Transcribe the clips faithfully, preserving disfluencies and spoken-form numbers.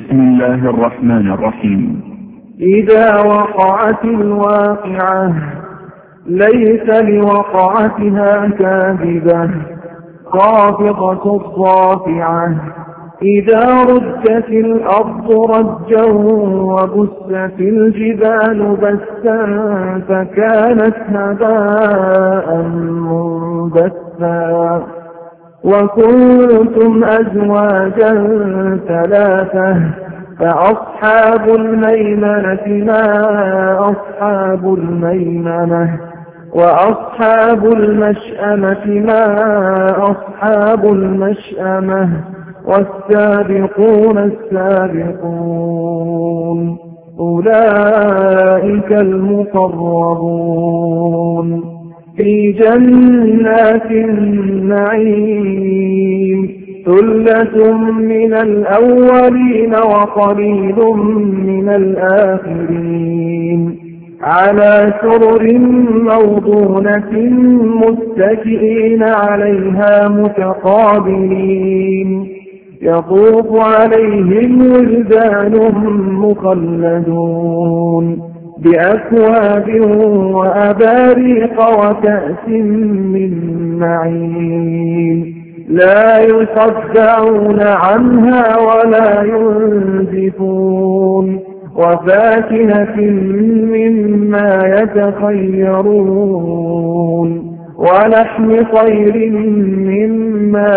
بسم الله الرحمن الرحيم. إذا وقعت الواقعة ليس لوقعتها كاذبة خافضة رافعة إذا رجت الأرض رجا وبست الجبال بسا فكانت هباء منبثا وكنتم أزواجا ثلاثة فأصحاب الميمنة ما أصحاب الميمنة وأصحاب المشأمة ما أصحاب المشأمة والسابقون السابقون أولئك المقربون في جنات النعيم ثلة من الأولين وقليل من الآخرين على سرر موضونة متكئين عليها متقابلين يطوف عليهم ولدان مخلدون بأكواب وأباريق وكأس من معين لا يصدعون عنها ولا ينزفون وفاكهة مما يتخيرون ولحم طير مما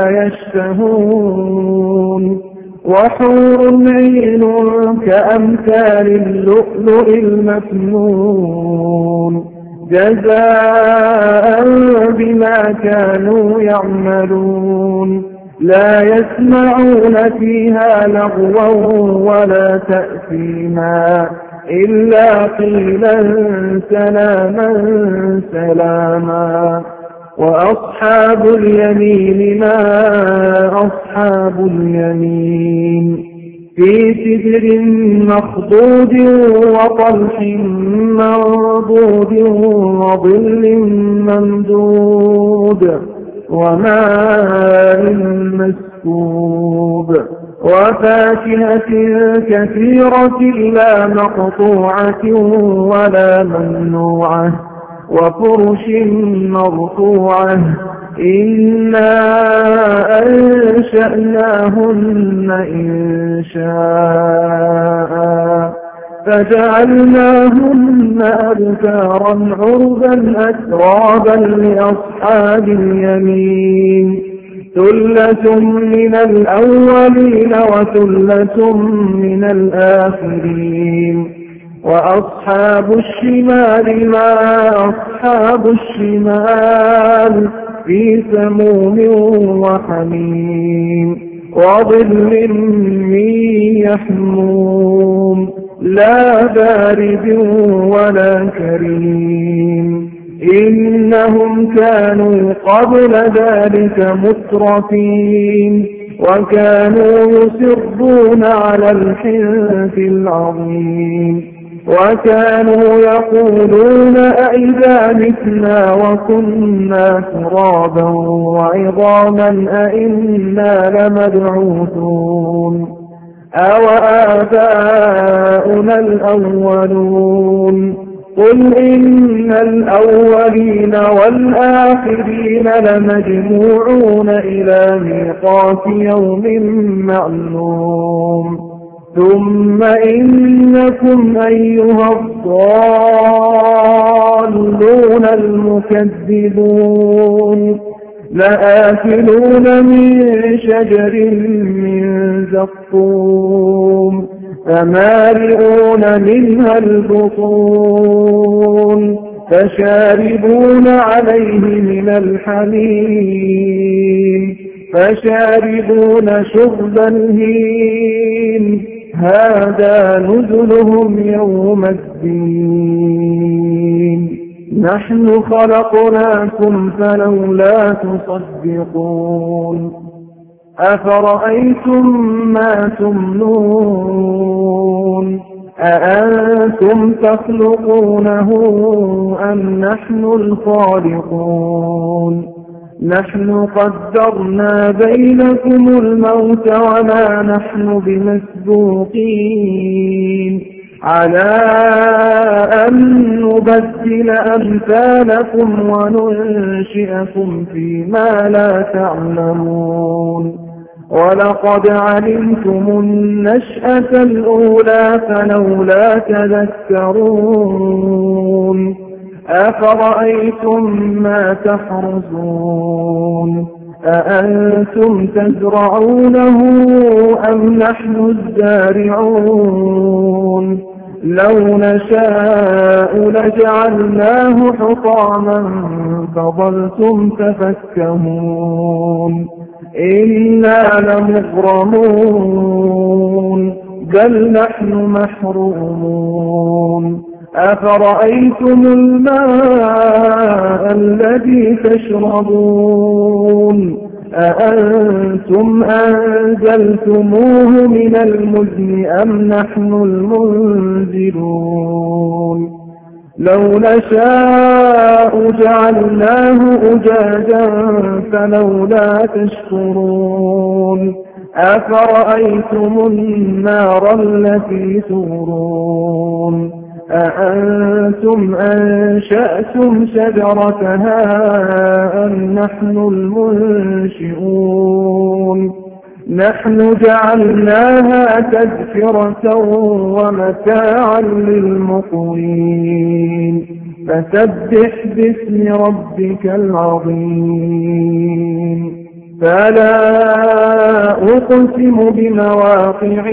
يشتهون وحور عين كأمثال اللؤلؤ المكنون جزاء بما كانوا يعملون لا يسمعون فيها لغوا ولا تأثيما إلا قيلا سلاما سلاما وأصحاب اليمين ما أصحاب اليمين في سدر مخضود وطلح منضود وظل ممدود وماء مسكوب وفاكهة كثيرة لا مقطوعة ولا ممنوعة وفرش مرفوعة إنا أنشأناهن إنشاء فجعلناهن أبكارا عربا أترابا لأصحاب اليمين ثلة من الأولين وثلة من الآخرين وأصحاب الشمال ما أصحاب الشمال في سموم وحميم وظل من يحموم لا بارد ولا كريم إنهم كانوا قبل ذلك مترفين وكانوا يصرون على الحنث العظيم وكانوا يقولون أئذا متنا وكنا ترابا وعظاما أئنا لمبعوثون أوآباؤنا الأولون قل إن الأولين والآخرين لمجموعون إلى ميقات يوم معلوم ثم إنكم أيها الضالون المكذبون لآكلون من شجر من زقوم فمالئون منها البطون فشاربون عليه من الحميم فشاربون شرب الهيم هذا نزلهم يوم الدين نحن خلقناكم فلولا تصدقون أفرأيتم ما تمنون أأنتم تخلقونه أم نحن الخالقون نحن قدرنا بينكم الموت وما نحن بمسبوقين على أن نبدل أمثالكم وننشئكم فيما لا تعلمون ولقد علمتم النشأة الأولى فلولا تذكرون أفرأيتم ما تحرثون أأنتم تزرعونه أم نحن الزارعون لو نشاء لجعلناه حطاما فظلتم تفكهون إنا لمغرمون بل نحن محرومون أفرأيتم الماء الذي تشربون أأنتم أنزلتموه من المزن أم نحن المنزلون لو نشاء جعلناه أجاجا فلولا تشكرون أفرأيتم النار التي تورون أأنتم أنشأتم شجرتها أم نحن المنشئون نحن جعلناها تذكرة ومتاعا للمقوين فسبح باسم ربك العظيم فلا أقسم بمواقع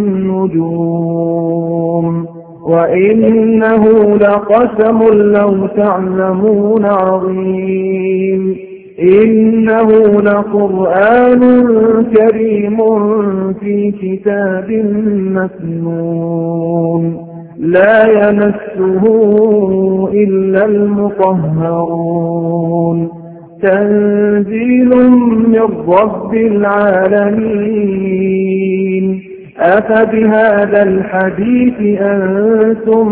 النجوم وإنه لقسم لو تعلمون عظيم إنه لقرآن كريم في كتاب مكنون لا يمسه إلا المطهرون تنزيل من رب العالمين أفبهذا الحديث أنتم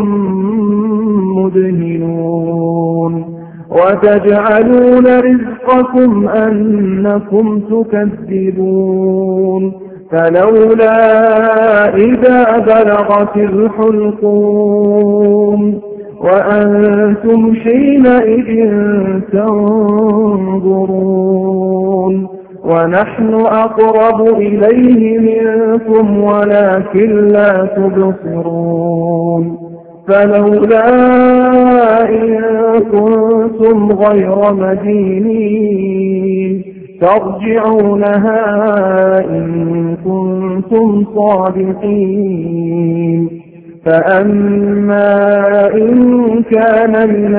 مدهنون وتجعلون رزقكم أنكم تكذبون فلولا إذا بلغت الحلقوم وأنتم حينئذ تنظرون ونحن أقرب إليه منكم ولكن لا تبصرون فلولا إن كنتم غير مدينين ترجعونها إن كنتم صادقين فأما إن كان من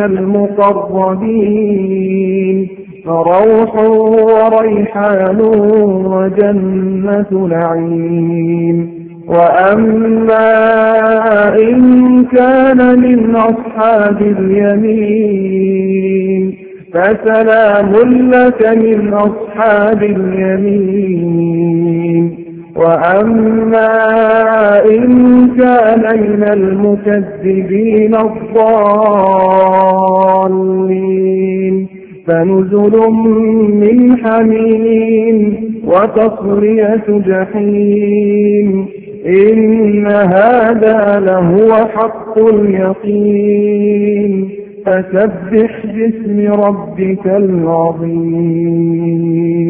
المقربين فروح وريحان وجنة نعيم وأما إن كان من أصحاب اليمين فسلام لك من أصحاب اليمين وأما إن كان من المكذبين الضالين فنزل من حميم وتصلية جحيم إن هذا لهو حق اليقين فسبح باسم ربك العظيم